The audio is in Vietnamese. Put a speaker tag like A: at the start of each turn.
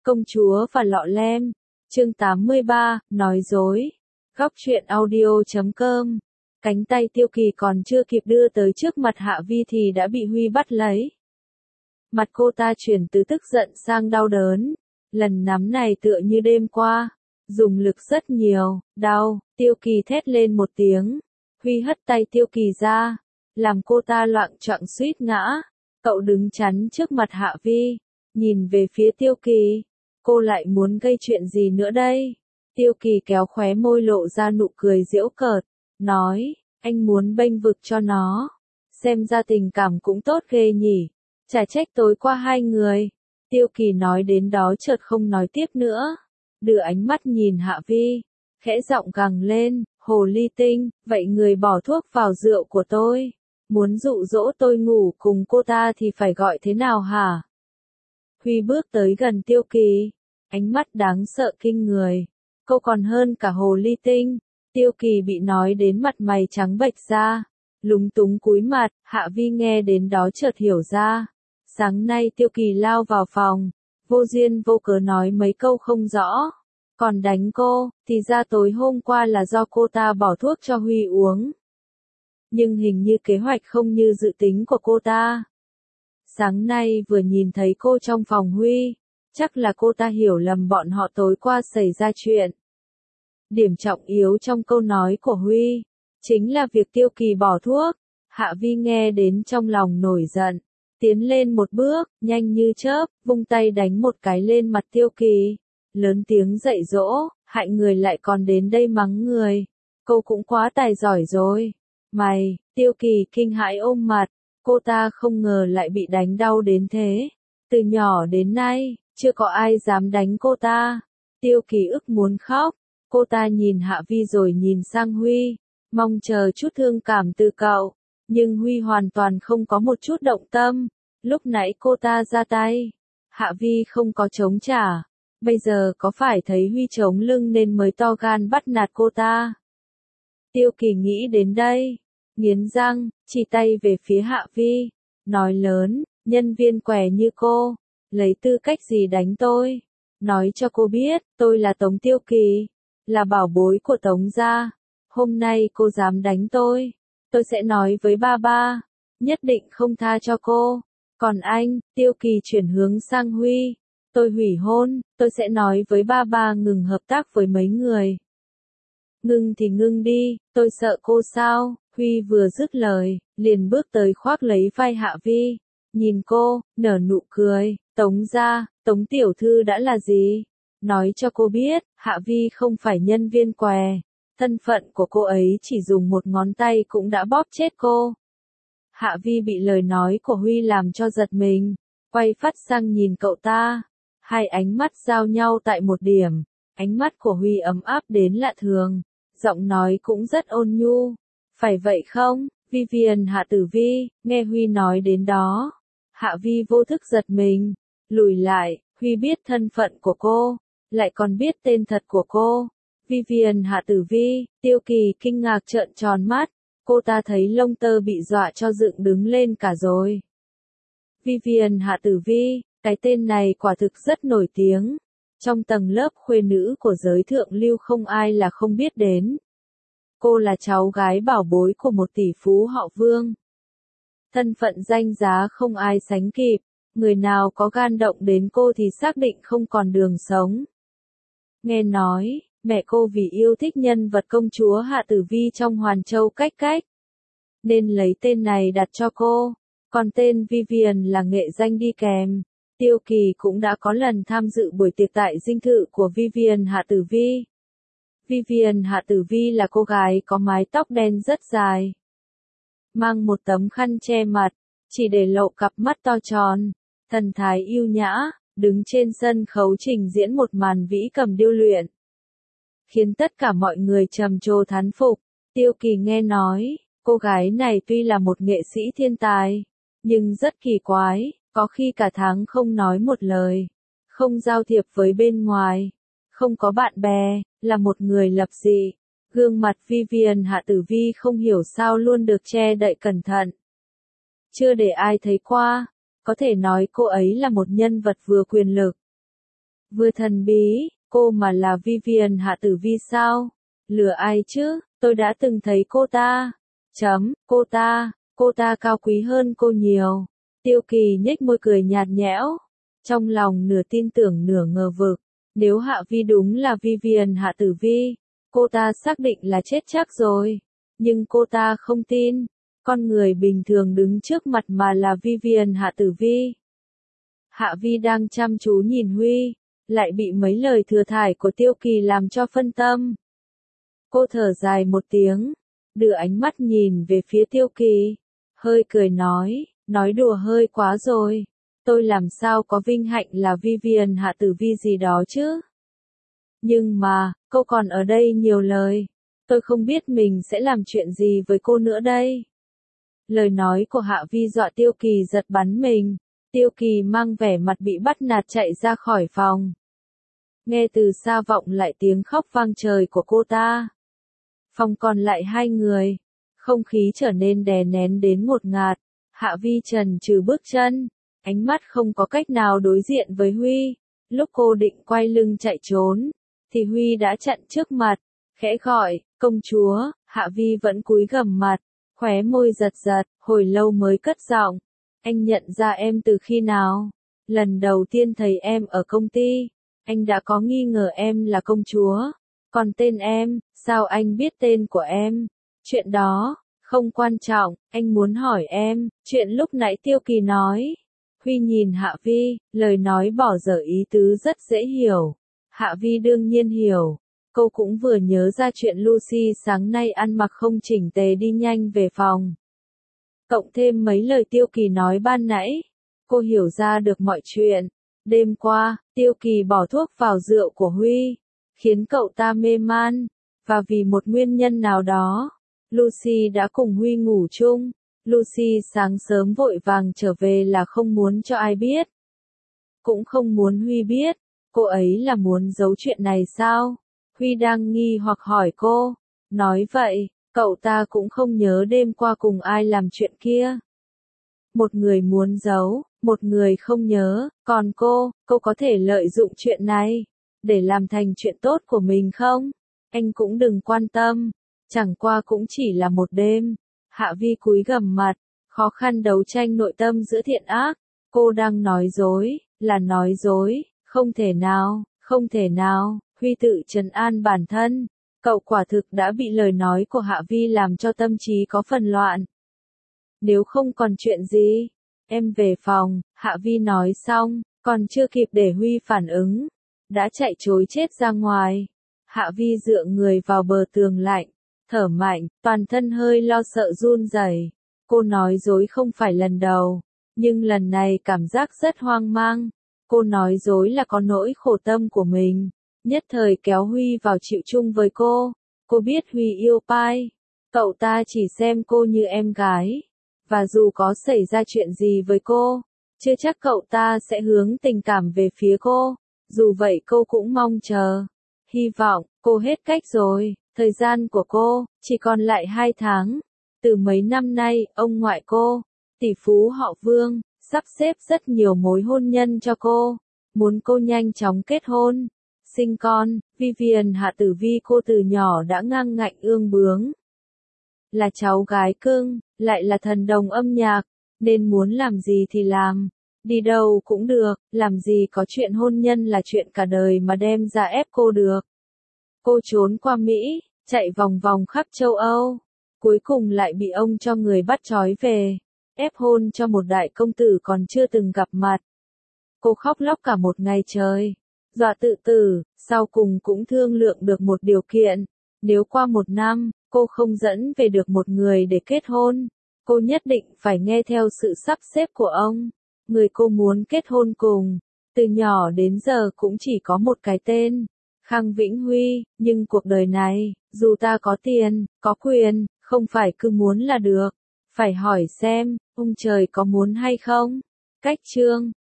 A: Công chúa và lọ lem, chương 83, nói dối. Góc truyện audio.com. Cánh tay Tiêu Kỳ còn chưa kịp đưa tới trước mặt Hạ Vi thì đã bị Huy bắt lấy. Mặt cô ta chuyển từ tức giận sang đau đớn. Lần nắm này tựa như đêm qua, dùng lực rất nhiều, đau. Tiêu Kỳ thét lên một tiếng. Huy hất tay Tiêu Kỳ ra, làm cô ta loạng choạng suýt ngã. Cậu đứng chắn trước mặt Hạ Vi, nhìn về phía Tiêu Kỳ. Cô lại muốn gây chuyện gì nữa đây? Tiêu Kỳ kéo khóe môi lộ ra nụ cười giễu cợt, nói, anh muốn bênh vực cho nó. Xem ra tình cảm cũng tốt ghê nhỉ. Chả trách tối qua hai người. Tiêu Kỳ nói đến đó chợt không nói tiếp nữa. Đưa ánh mắt nhìn Hạ Vi, khẽ giọng gằn lên, hồ ly tinh, vậy người bỏ thuốc vào rượu của tôi. Muốn dụ dỗ tôi ngủ cùng cô ta thì phải gọi thế nào hả? Huy bước tới gần Tiêu Kỳ, ánh mắt đáng sợ kinh người. Cô còn hơn cả hồ ly tinh. Tiêu Kỳ bị nói đến mặt mày trắng bệch ra, lúng túng cúi mặt. Hạ Vi nghe đến đó chợt hiểu ra. Sáng nay Tiêu Kỳ lao vào phòng, vô duyên vô cớ nói mấy câu không rõ, còn đánh cô, thì ra tối hôm qua là do cô ta bỏ thuốc cho Huy uống. Nhưng hình như kế hoạch không như dự tính của cô ta. Sáng nay vừa nhìn thấy cô trong phòng Huy, chắc là cô ta hiểu lầm bọn họ tối qua xảy ra chuyện. Điểm trọng yếu trong câu nói của Huy, chính là việc Tiêu Kỳ bỏ thuốc. Hạ Vi nghe đến trong lòng nổi giận, tiến lên một bước, nhanh như chớp, vung tay đánh một cái lên mặt Tiêu Kỳ, lớn tiếng dạy dỗ, hại người lại còn đến đây mắng người. Cô cũng quá tài giỏi rồi. Mày, Tiêu Kỳ kinh hãi ôm mặt, cô ta không ngờ lại bị đánh đau đến thế. Từ nhỏ đến nay, chưa có ai dám đánh cô ta. Tiêu Kỳ ức muốn khóc, cô ta nhìn Hạ Vi rồi nhìn sang Huy, mong chờ chút thương cảm từ cậu. Nhưng Huy hoàn toàn không có một chút động tâm. Lúc nãy cô ta ra tay, Hạ Vi không có chống trả. Bây giờ có phải thấy Huy chống lưng nên mới to gan bắt nạt cô ta? Tiêu Kỳ nghĩ đến đây, nghiến răng, chỉ tay về phía Hạ Vi, nói lớn, nhân viên què như cô, lấy tư cách gì đánh tôi? Nói cho cô biết, tôi là Tống Tiêu Kỳ, là bảo bối của Tống gia. Hôm nay cô dám đánh tôi sẽ nói với ba ba, nhất định không tha cho cô. Còn anh, Tiêu Kỳ chuyển hướng sang Huy, tôi hủy hôn, tôi sẽ nói với ba ba ngừng hợp tác với mấy người. Ngưng thì ngưng đi, tôi sợ cô sao? Huy vừa dứt lời, liền bước tới khoác lấy vai Hạ Vi, nhìn cô, nở nụ cười, Tống gia, Tống tiểu thư đã là gì? Nói cho cô biết, Hạ Vi không phải nhân viên què. Thân phận của cô ấy chỉ dùng một ngón tay cũng đã bóp chết cô. Hạ Vi bị lời nói của Huy làm cho giật mình, quay phát sang nhìn cậu ta. Hai ánh mắt giao nhau tại một điểm, ánh mắt của Huy ấm áp đến lạ thường, giọng nói cũng rất ôn nhu. Phải vậy không, Vivian Hạ Tử Vi? Nghe Huy nói đến đó, Hạ Vi vô thức giật mình, lùi lại. Huy biết thân phận của cô, lại còn biết tên thật của cô. Vivian Hạ Tử Vi. Tiêu Kỳ kinh ngạc trợn tròn mắt, cô ta thấy lông tơ bị dọa cho dựng đứng lên cả rồi. Vivian Hạ Tử Vi, cái tên này quả thực rất nổi tiếng. Trong tầng lớp khuê nữ của giới thượng lưu không ai là không biết đến. Cô là cháu gái bảo bối của một tỷ phú họ Vương. Thân phận danh giá không ai sánh kịp, người nào có gan động đến cô thì xác định không còn đường sống. Nghe nói, mẹ cô vì yêu thích nhân vật công chúa Hạ Tử Vi trong Hoàn Châu Cách Cách, nên lấy tên này đặt cho cô, còn tên Vivian là nghệ danh đi kèm. Tiêu Kỳ cũng đã có lần tham dự buổi tiệc tại dinh thự của Vivian Hạ Tử Vi. Vivian Hạ Tử Vi là cô gái có mái tóc đen rất dài, mang một tấm khăn che mặt, chỉ để lộ cặp mắt to tròn, thần thái yêu nhã, đứng trên sân khấu trình diễn một màn vĩ cầm điêu luyện, khiến tất cả mọi người trầm trồ thán phục. Tiêu Kỳ nghe nói, cô gái này tuy là một nghệ sĩ thiên tài, nhưng rất kỳ quái, có khi cả tháng không nói một lời, không giao thiệp với bên ngoài, không có bạn bè, là một người lập dị. Gương mặt Vivian Hạ Tử Vi không hiểu sao luôn được che đậy cẩn thận, chưa để ai thấy qua. Có thể nói cô ấy là một nhân vật vừa quyền lực, Vừa thần bí, cô mà là Vivian Hạ Tử Vi sao? Lừa ai chứ, tôi đã từng thấy cô ta. Cô ta cao quý hơn cô nhiều. Tiêu Kỳ nhếch môi cười nhạt nhẽo, trong lòng nửa tin tưởng nửa ngờ vực. Nếu Hạ Vi đúng là Vivian Hạ Tử Vi, cô ta xác định là chết chắc rồi. Nhưng cô ta không tin, con người bình thường đứng trước mặt mà là Vivian Hạ Tử Vi. Hạ Vi đang chăm chú nhìn Huy, lại bị mấy lời thừa thải của Tiêu Kỳ làm cho phân tâm. Cô thở dài một tiếng, đưa ánh mắt nhìn về phía Tiêu Kỳ, hơi cười nói đùa hơi quá rồi. Tôi làm sao có vinh hạnh là Vivian Hạ Tử Vi gì đó chứ? Nhưng mà, cô còn ở đây nhiều lời. Tôi không biết mình sẽ làm chuyện gì với cô nữa đây. Lời nói của Hạ Vi dọa Tiêu Kỳ giật bắn mình. Tiêu Kỳ mang vẻ mặt bị bắt nạt chạy ra khỏi phòng. Nghe từ xa vọng lại tiếng khóc vang trời của cô ta. Phòng còn lại hai người. Không khí trở nên đè nén đến ngột ngạt. Hạ Vi chần chừ bước chân. Ánh mắt không có cách nào đối diện với Huy. Lúc cô định quay lưng chạy trốn, thì Huy đã chặn trước mặt. Khẽ gọi, công chúa. Hạ Vi vẫn cúi gằm mặt, khóe môi giật giật, hồi lâu mới cất giọng. Anh nhận ra em từ khi nào? Lần đầu tiên thấy em ở công ty, anh đã có nghi ngờ em là công chúa. Còn tên em, sao anh biết tên của em? Chuyện đó, không quan trọng, anh muốn hỏi em, chuyện lúc nãy Tiêu Kỳ nói. Huy nhìn Hạ Vi, lời nói bỏ dở ý tứ rất dễ hiểu. Hạ Vi đương nhiên hiểu. Cô cũng vừa nhớ ra chuyện Lucy sáng nay ăn mặc không chỉnh tề đi nhanh về phòng. Cộng thêm mấy lời Tiêu Kỳ nói ban nãy, cô hiểu ra được mọi chuyện. Đêm qua, Tiêu Kỳ bỏ thuốc vào rượu của Huy, khiến cậu ta mê man, và vì một nguyên nhân nào đó, Lucy đã cùng Huy ngủ chung. Lucy sáng sớm vội vàng trở về là không muốn cho ai biết. Cũng không muốn Huy biết, cô ấy là muốn giấu chuyện này sao? Huy đang nghi hoặc hỏi cô. Nói vậy, cậu ta cũng không nhớ đêm qua cùng ai làm chuyện kia. Một người muốn giấu, một người không nhớ, còn cô có thể lợi dụng chuyện này, để làm thành chuyện tốt của mình không? Anh cũng đừng quan tâm, chẳng qua cũng chỉ là một đêm. Hạ Vi cúi gằm mặt, khó khăn đấu tranh nội tâm giữa thiện ác. Cô đang nói dối, là nói dối, không thể nào, Huy tự trấn an bản thân. Cậu quả thực đã bị lời nói của Hạ Vi làm cho tâm trí có phần loạn. Nếu không còn chuyện gì, em về phòng. Hạ Vi nói xong, còn chưa kịp để Huy phản ứng, đã chạy trối chết ra ngoài. Hạ Vi dựa người vào bờ tường lạnh, thở mạnh, toàn thân hơi lo sợ run rẩy. Cô nói dối không phải lần đầu, nhưng lần này cảm giác rất hoang mang. Cô nói dối là có nỗi khổ tâm của mình, nhất thời kéo Huy vào chịu chung với cô. Cô biết Huy yêu Pai, cậu ta chỉ xem cô như em gái, và dù có xảy ra chuyện gì với cô, chưa chắc cậu ta sẽ hướng tình cảm về phía cô. Dù vậy cô cũng mong chờ, hy vọng. Cô hết cách rồi, thời gian của cô chỉ còn lại 2 tháng. Từ mấy năm nay, ông ngoại cô, tỷ phú họ Vương, sắp xếp rất nhiều mối hôn nhân cho cô, muốn cô nhanh chóng kết hôn, sinh con. Vivian Hạ Tử Vi cô từ nhỏ đã ngang ngạnh ương bướng, là cháu gái cưng, lại là thần đồng âm nhạc, nên muốn làm gì thì làm, đi đâu cũng được, làm gì có chuyện hôn nhân là chuyện cả đời mà đem ra ép cô được. Cô trốn qua Mỹ, chạy vòng vòng khắp châu Âu, cuối cùng lại bị ông cho người bắt trói về, ép hôn cho một đại công tử còn chưa từng gặp mặt. Cô khóc lóc cả một ngày trời, dọa tự tử, sau cùng cũng thương lượng được một điều kiện. Nếu qua 1 năm, cô không dẫn về được một người để kết hôn, cô nhất định phải nghe theo sự sắp xếp của ông. Người cô muốn kết hôn cùng, từ nhỏ đến giờ cũng chỉ có một cái tên, Khang Vĩnh Huy. Nhưng cuộc đời này, dù ta có tiền, có quyền, không phải cứ muốn là được. Phải hỏi xem, ông trời có muốn hay không? Cách chương